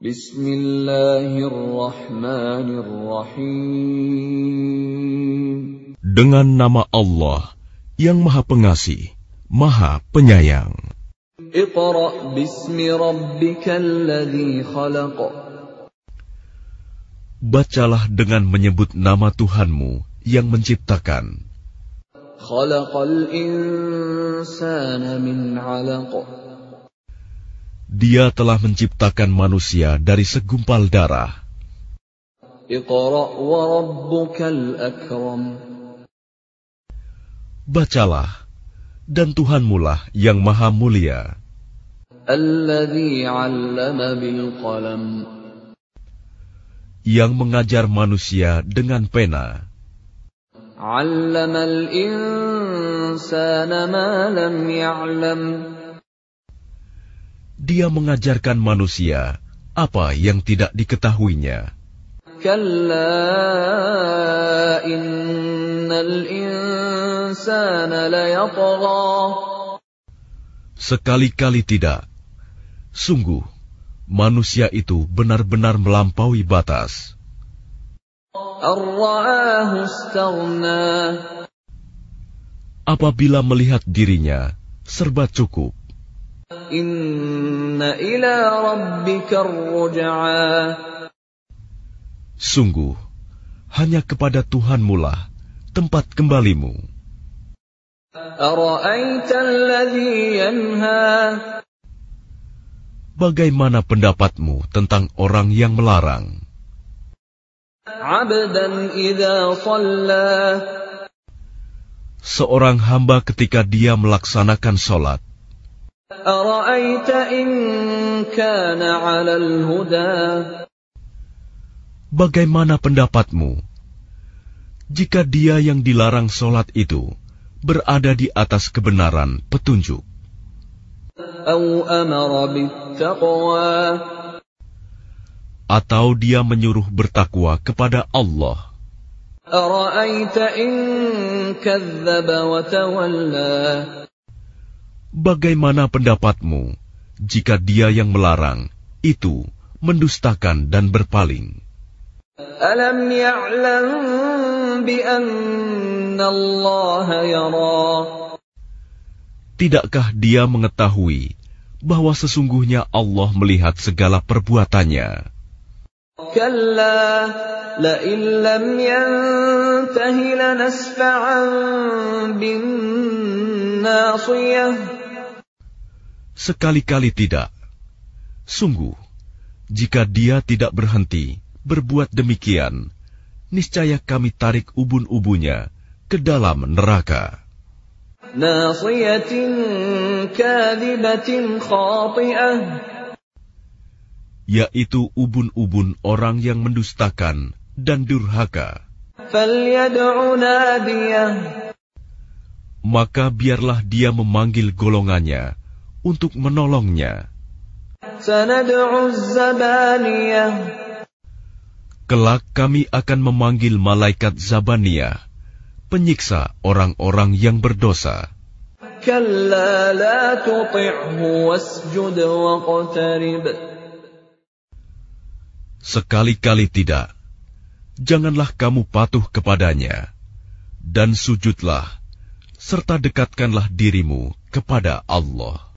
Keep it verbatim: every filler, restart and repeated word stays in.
Bismillahirrahmanirrahim. Dengan nama Allah yang Maha Pengasih, Maha Penyayang. Iqra' bismi rabbikal ladzi khalaq. Bacalah dengan menyebut nama Tuhanmu yang menciptakan. Khalaqal insana min 'alaq. Dia telah menciptakan manusia dari segumpal darah. Iqra' wa rabbukal akram. Bacalah, dan Tuhanmulah yang maha mulia. Alladzi 'allama bil qalam. Yang mengajar manusia dengan pena. 'Allamal insana ma lam ya'lam. Dia mengajarkan manusia apa yang tidak diketahuinya. Kalla innal insana layatgha. Sekali-kali tidak. Sungguh, manusia itu benar-benar melampaui batas. Ar-ra'ahu istaghna. Apabila melihat dirinya serba cukup. Inna ila rabbika ar-ruj'a. Sungguh, hanya kepada Tuhanmulah tempat kembalimu. Ara'aita alladhi yanha. Bagaimana pendapatmu tentang orang yang melarang? 'Abdan idza shalla. Seorang hamba ketika dia melaksanakan sholat. Ara'aita in kana 'alal huda. Bagaimana pendapatmu jika dia yang dilarang sholat itu berada di atas kebenaran petunjuk? Au amara bittaqwa. Atau dia menyuruh bertakwa kepada Allah. Ara'aita in kadzdzaba wa tawalla. Bagaimana pendapatmu jika dia yang melarang itu mendustakan dan berpaling? Alam ya'lam bi anna Allah yara. Tidakkah dia mengetahui bahwa sesungguhnya Allah melihat segala perbuatannya? Kalla la in lam yantahi lanasfa'an bin nasiyah. Sekali-kali tidak. Sungguh, jika dia tidak berhenti berbuat demikian, niscaya kami tarik ubun-ubunnya ke dalam neraka. Nasiyatin kadhibatin khati'ah. Yaitu ubun-ubun orang yang mendustakan dan durhaka. Falyad'u nadiyah. Maka biarlah dia memanggil golongannya untuk menolongnya. Sanad'u zabaniyah. Kelak kami akan memanggil malaikat Zabaniyah, penyiksa orang-orang yang berdosa. Kalla la tuti'hu wasjud waqtarib. Sekali-kali tidak. Janganlah kamu patuh kepadanya, dan sujudlah, serta dekatkanlah dirimu kepada Allah.